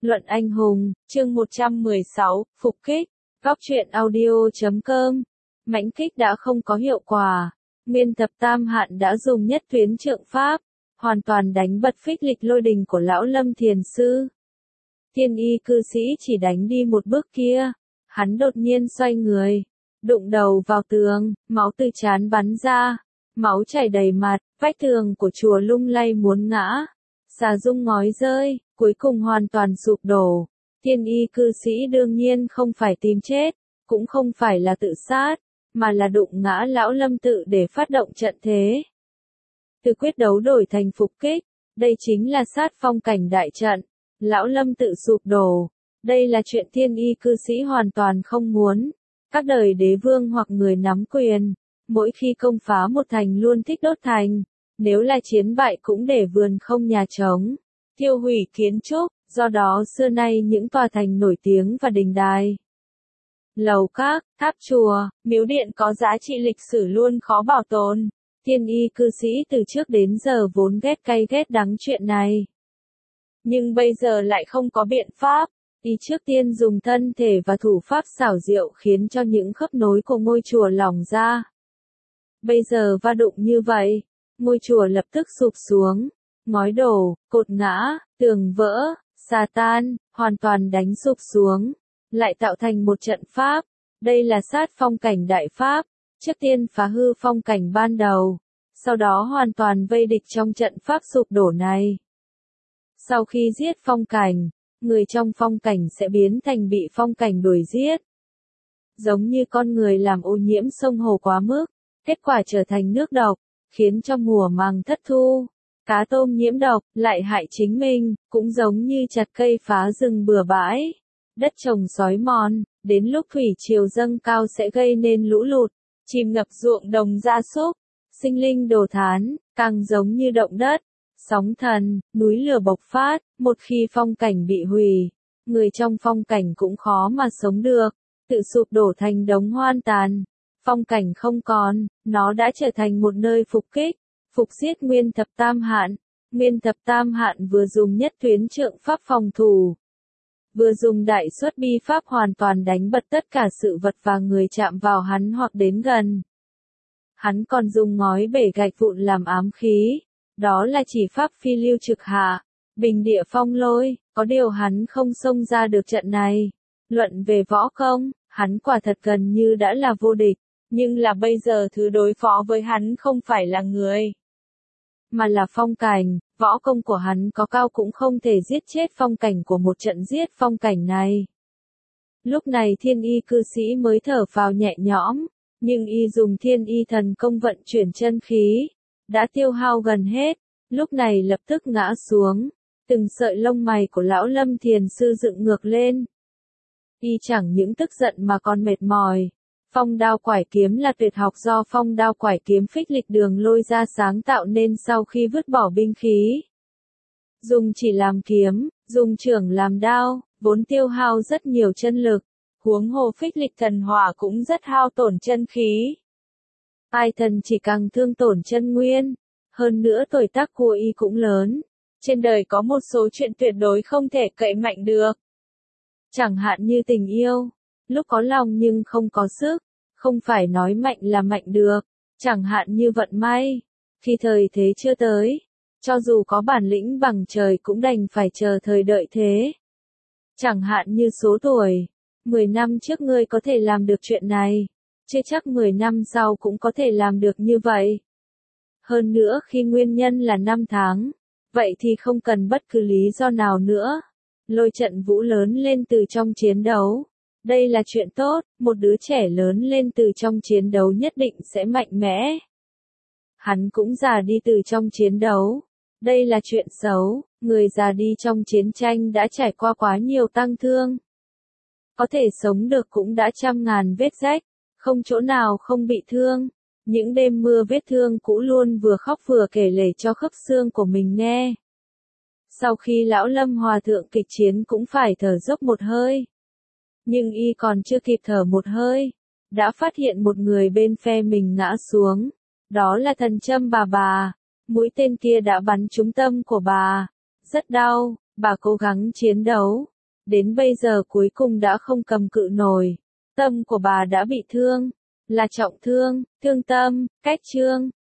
Luận anh hùng, chương 116, phục kích, góc truyện audio.com. Mãnh kích đã không có hiệu quả. Nguyên Thập Tam Hạn đã dùng nhất tuyến trượng pháp, hoàn toàn đánh bật phích lịch lôi đình của lão Lâm Thiền Sư. Thiên y cư sĩ chỉ đánh đi một bước kia, hắn đột nhiên xoay người, đụng đầu vào tường, máu từ trán bắn ra, máu chảy đầy mặt, vách tường của chùa lung lay muốn ngã. Xà dung ngói rơi, cuối cùng hoàn toàn sụp đổ. Thiên y cư sĩ đương nhiên không phải tìm chết, cũng không phải là tự sát, mà là đụng ngã lão Lâm tự để phát động trận thế. Từ quyết đấu đổi thành phục kích, đây chính là sát phong cảnh đại trận. Lão Lâm tự sụp đổ, đây là chuyện thiên y cư sĩ hoàn toàn không muốn. Các đời đế vương hoặc người nắm quyền, mỗi khi công phá một thành luôn thích đốt thành. Nếu là chiến bại cũng để vườn không nhà trống, tiêu hủy kiến trúc, do đó xưa nay những tòa thành nổi tiếng và đình đài, lầu các, tháp chùa, miếu điện có giá trị lịch sử luôn khó bảo tồn. Thiên y cư sĩ từ trước đến giờ vốn ghét cay ghét đắng chuyện này. Nhưng bây giờ lại không có biện pháp, y trước tiên dùng thân thể và thủ pháp xảo diệu khiến cho những khớp nối của ngôi chùa lỏng ra. Bây giờ va đụng như vậy, ngôi chùa lập tức sụp xuống, ngói đổ, cột ngã, tường vỡ, xà tan, hoàn toàn đánh sụp xuống, lại tạo thành một trận pháp. Đây là sát phong cảnh đại pháp, trước tiên phá hư phong cảnh ban đầu, sau đó hoàn toàn vây địch trong trận pháp sụp đổ này. Sau khi giết phong cảnh, người trong phong cảnh sẽ biến thành bị phong cảnh đuổi giết. Giống như con người làm ô nhiễm sông hồ quá mức, kết quả trở thành nước độc, khiến cho mùa màng thất thu, cá tôm nhiễm độc, lại hại chính mình, cũng giống như chặt cây phá rừng bừa bãi, đất trồng xói mòn, đến lúc thủy triều dâng cao sẽ gây nên lũ lụt, chìm ngập ruộng đồng gia súc, sinh linh đồ thán, càng giống như động đất, sóng thần, núi lửa bộc phát. Một khi phong cảnh bị hủy, người trong phong cảnh cũng khó mà sống được, tự sụp đổ thành đống hoang tàn. Phong cảnh không còn, nó đã trở thành một nơi phục kích, phục giết Nguyên Thập Tam Hạn. Nguyên Thập Tam Hạn vừa dùng nhất tuyến trượng pháp phòng thủ, vừa dùng đại xuất bi pháp hoàn toàn đánh bật tất cả sự vật và người chạm vào hắn hoặc đến gần. Hắn còn dùng ngói bể gạch vụn làm ám khí, đó là chỉ pháp phi lưu trực hạ, bình địa phong lôi, có điều hắn không xông ra được trận này. Luận về võ công, hắn quả thật gần như đã là vô địch. Nhưng là bây giờ thứ đối phó với hắn không phải là người, mà là phong cảnh. Võ công của hắn có cao cũng không thể giết chết phong cảnh của một trận giết phong cảnh này. Lúc này thiên y cư sĩ mới thở phào nhẹ nhõm, nhưng y dùng thiên y thần công vận chuyển chân khí, đã tiêu hao gần hết, lúc này lập tức ngã xuống, từng sợi lông mày của lão Lâm Thiền Sư dựng ngược lên. Y chẳng những tức giận mà còn mệt mỏi. Phong đao quải kiếm là tuyệt học do phong đao quải kiếm phích lịch đường lôi ra sáng tạo nên sau khi vứt bỏ binh khí, dùng chỉ làm kiếm, dùng chưởng làm đao, vốn tiêu hao rất nhiều chân lực, huống hồ phích lịch thần hỏa cũng rất hao tổn chân khí. Ai thần chỉ càng thương tổn chân nguyên, hơn nữa tuổi tác của y cũng lớn. Trên đời có một số chuyện tuyệt đối không thể cậy mạnh được. Chẳng hạn như tình yêu. Lúc có lòng nhưng không có sức, không phải nói mạnh là mạnh được. Chẳng hạn như vận may, khi thời thế chưa tới, cho dù có bản lĩnh bằng trời cũng đành phải chờ thời đợi thế. Chẳng hạn như số tuổi, 10 năm trước ngươi có thể làm được chuyện này, chưa chắc 10 năm sau cũng có thể làm được như vậy. Hơn nữa khi nguyên nhân là năm tháng, vậy thì không cần bất cứ lý do nào nữa. Lôi trận vũ lớn lên từ trong chiến đấu. Đây là chuyện tốt, một đứa trẻ lớn lên từ trong chiến đấu nhất định sẽ mạnh mẽ. Hắn cũng già đi từ trong chiến đấu. Đây là chuyện xấu, người già đi trong chiến tranh đã trải qua quá nhiều tang thương. Có thể sống được cũng đã trăm ngàn vết rách, không chỗ nào không bị thương. Những đêm mưa vết thương cũ luôn vừa khóc vừa kể lể cho khớp xương của mình nghe. Sau khi lão Lâm Hòa Thượng kịch chiến cũng phải thở dốc một hơi. Nhưng y còn chưa kịp thở một hơi, đã phát hiện một người bên phe mình ngã xuống. Đó là thần châm bà. Mũi tên kia đã bắn trúng tâm của bà. Rất đau, bà cố gắng chiến đấu, đến bây giờ cuối cùng đã không cầm cự nổi. Tâm của bà đã bị thương, là trọng thương, thương tâm, cách Trương